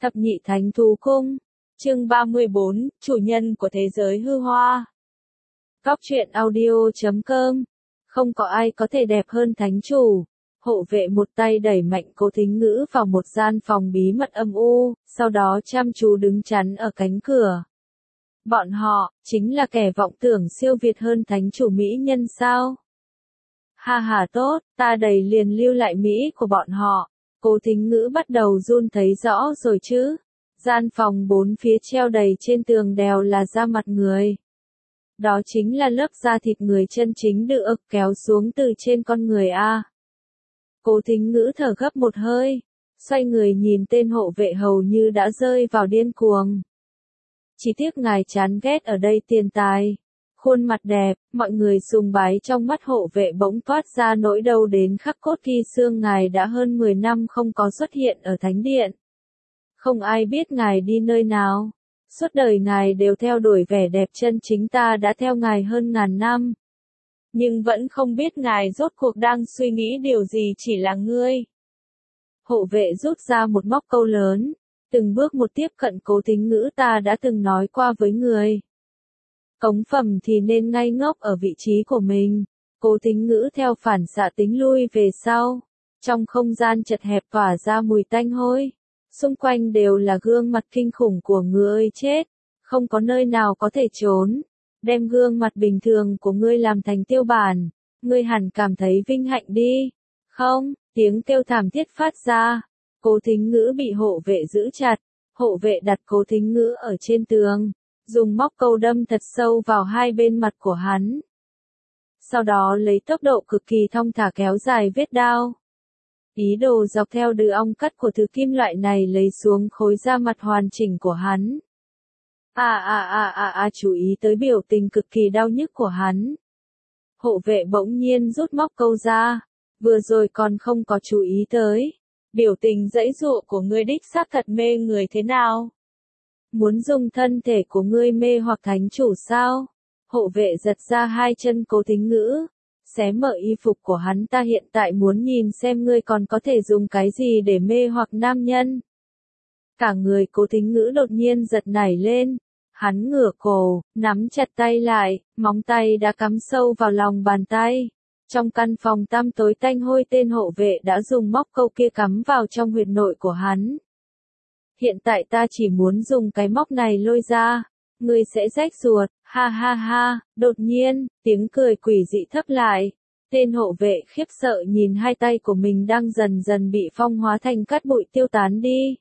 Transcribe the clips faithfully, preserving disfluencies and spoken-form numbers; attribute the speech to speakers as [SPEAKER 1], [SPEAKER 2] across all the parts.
[SPEAKER 1] Thập nhị thánh thú cung. Chương ba mươi bốn, chủ nhân của thế giới hư hoa. Góc truyện audio chấm com. Không có ai có thể đẹp hơn thánh chủ. Hộ vệ một tay đẩy mạnh Cố Thính Ngữ vào một gian phòng bí mật âm u, sau đó chăm chú đứng chắn ở cánh cửa. Bọn họ, chính là kẻ vọng tưởng siêu việt hơn thánh chủ mỹ nhân sao? Ha ha tốt, ta đầy liền lưu lại Mỹ của bọn họ. Cố Thính Ngữ bắt đầu run thấy rõ rồi chứ. Gian phòng bốn phía treo đầy trên tường đều là da mặt người. Đó chính là lớp da thịt người chân chính được kéo xuống từ trên con người a. Cố Thính Ngữ thở gấp một hơi, xoay người nhìn tên hộ vệ hầu như đã rơi vào điên cuồng. Chỉ tiếc ngài chán ghét ở đây tiền tài. Khuôn mặt đẹp, mọi người sùng bái trong mắt hộ vệ bỗng toát ra nỗi đau đến khắc cốt ghi xương. Ngài đã hơn mười năm không có xuất hiện ở thánh điện. Không ai biết ngài đi nơi nào. Suốt đời ngài đều theo đuổi vẻ đẹp chân chính, ta đã theo ngài hơn ngàn năm. Nhưng vẫn không biết ngài rốt cuộc đang suy nghĩ điều gì, chỉ là ngươi. Hộ vệ rút ra một móc câu lớn, từng bước một tiếp cận Cố Thính Ngữ. Ta đã từng nói qua với người. Cống phẩm thì nên ngây ngốc ở vị trí của mình. Cố Thính Ngữ theo phản xạ tính lui về sau. Trong không gian chật hẹp tỏa ra mùi tanh hôi. Xung quanh đều là gương mặt kinh khủng của người chết. Không có nơi nào có thể trốn. Đem gương mặt bình thường của ngươi làm thành tiêu bản. Ngươi hẳn cảm thấy vinh hạnh đi. Không, tiếng kêu thảm thiết phát ra. Cố Thính Ngữ bị hộ vệ giữ chặt. Hộ vệ đặt Cố Thính Ngữ ở trên tường. Dùng móc câu đâm thật sâu vào hai bên mặt của hắn. Sau đó lấy tốc độ cực kỳ thong thả kéo dài vết đao. Ý đồ dọc theo đường ong cắt của thứ kim loại này lấy xuống khối da mặt hoàn chỉnh của hắn. À à à à à chú ý tới biểu tình cực kỳ đau nhức của hắn. Hộ vệ bỗng nhiên rút móc câu ra. Vừa rồi còn không có chú ý tới. Biểu tình giãy giụa của ngươi đích xác thật mê người thế nào? Muốn dùng thân thể của ngươi mê hoặc thánh chủ sao? Hộ vệ giật ra hai chân Cố Thính Ngữ, xé mở y phục của hắn. Ta hiện tại muốn nhìn xem ngươi còn có thể dùng cái gì để mê hoặc nam nhân. Cả người Cố Thính Ngữ đột nhiên giật nảy lên. Hắn ngửa cổ, nắm chặt tay lại, móng tay đã cắm sâu vào lòng bàn tay. Trong căn phòng tăm tối tanh hôi, tên hộ vệ đã dùng móc câu kia cắm vào trong huyệt nội của hắn. Hiện tại ta chỉ muốn dùng cái móc này lôi ra, ngươi sẽ rách ruột, ha ha ha. Đột nhiên, tiếng cười quỷ dị thấp lại. Tên hộ vệ khiếp sợ nhìn hai tay của mình đang dần dần bị phong hóa thành cát bụi tiêu tán đi.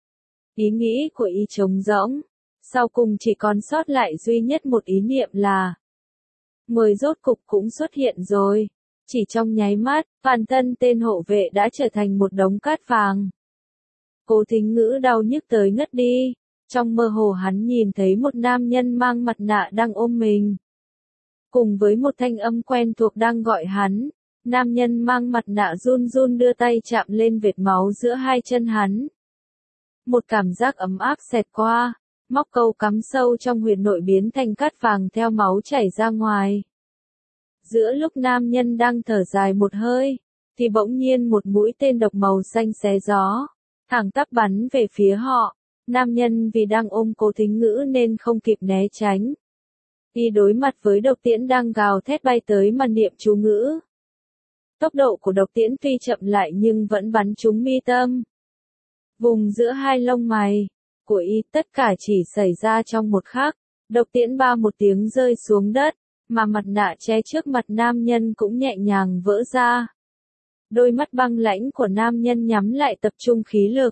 [SPEAKER 1] Ý nghĩ của y trống rỗng, sau cùng chỉ còn sót lại duy nhất một ý niệm là mời rốt cục cũng xuất hiện rồi. Chỉ trong nháy mắt, toàn thân tên hộ vệ đã trở thành một đống cát vàng. Cố Thính Ngữ đau nhức tới ngất đi. Trong mơ hồ hắn nhìn thấy một nam nhân mang mặt nạ đang ôm mình. Cùng với một thanh âm quen thuộc đang gọi hắn. Nam nhân mang mặt nạ run run đưa tay chạm lên vệt máu giữa hai chân hắn. Một cảm giác ấm áp xẹt qua. Móc câu cắm sâu trong huyệt nội biến thành cát vàng theo máu chảy ra ngoài. Giữa lúc nam nhân đang thở dài một hơi, thì bỗng nhiên một mũi tên độc màu xanh xé gió, thẳng tắp bắn về phía họ. Nam nhân vì đang ôm Cố Thính Ngữ nên không kịp né tránh. Y đối mặt với độc tiễn đang gào thét bay tới mà niệm chú ngữ. Tốc độ của độc tiễn tuy chậm lại nhưng vẫn bắn trúng mi tâm. Vùng giữa hai lông mày của y, tất cả chỉ xảy ra trong một khắc. Độc tiễn ba một tiếng rơi xuống đất, mà mặt nạ che trước mặt nam nhân cũng nhẹ nhàng vỡ ra. Đôi mắt băng lãnh của nam nhân nhắm lại, tập trung khí lực.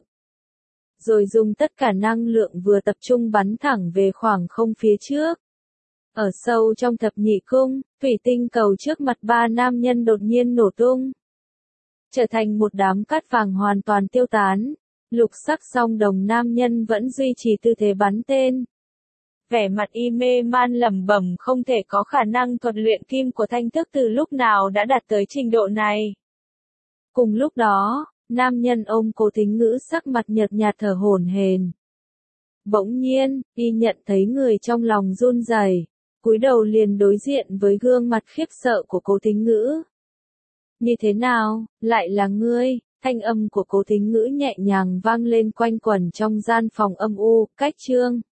[SPEAKER 1] Rồi dùng tất cả năng lượng vừa tập trung bắn thẳng về khoảng không phía trước. Ở sâu trong thập nhị cung, thủy tinh cầu trước mặt ba nam nhân đột nhiên nổ tung. Trở thành một đám cát vàng hoàn toàn tiêu tán. Lục sắc song đồng nam nhân vẫn duy trì tư thế bắn tên. Vẻ mặt y mê man lẩm bẩm, không thể có khả năng thuật luyện kim của thanh thức từ lúc nào đã đạt tới trình độ này. Cùng lúc đó, nam nhân ôm Cố Thính Ngữ sắc mặt nhợt nhạt thở hổn hển. Bỗng nhiên, y nhận thấy người trong lòng run rẩy, cúi đầu liền đối diện với gương mặt khiếp sợ của Cố Thính Ngữ. Như thế nào, lại là ngươi? Thanh âm của Cố Thính Ngữ nhẹ nhàng vang lên quanh quẩn trong gian phòng âm u, cách Trương